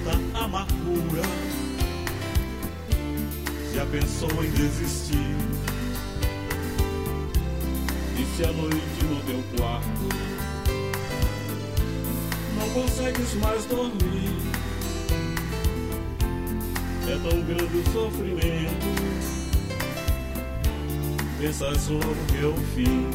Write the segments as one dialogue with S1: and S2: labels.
S1: tanta amargura. Já pensou em desistir? E se a noite no teu quarto não consegues mais dormir? É tão grande o sofrimento, pensas logo que é o fim.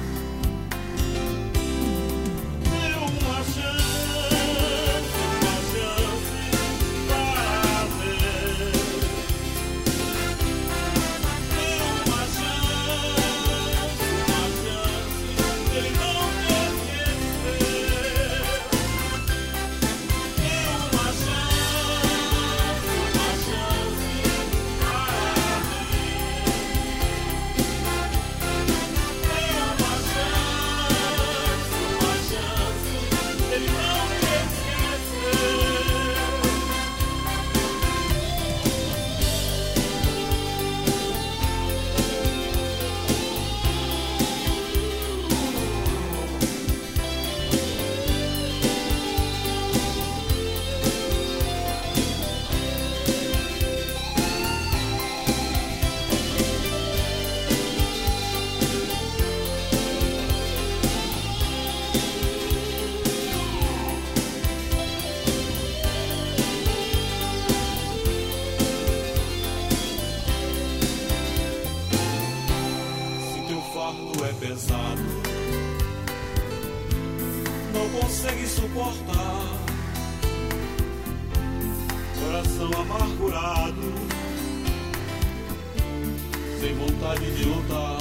S1: Pesado, não consegue suportar, coração amargurado, sem vontade de lutar.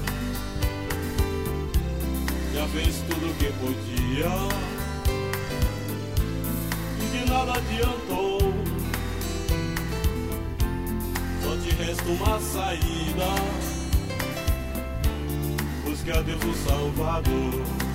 S1: Já fez tudo o que podia e de nada adiantou. Só te resta uma saída. Busque a Deus o Salvador.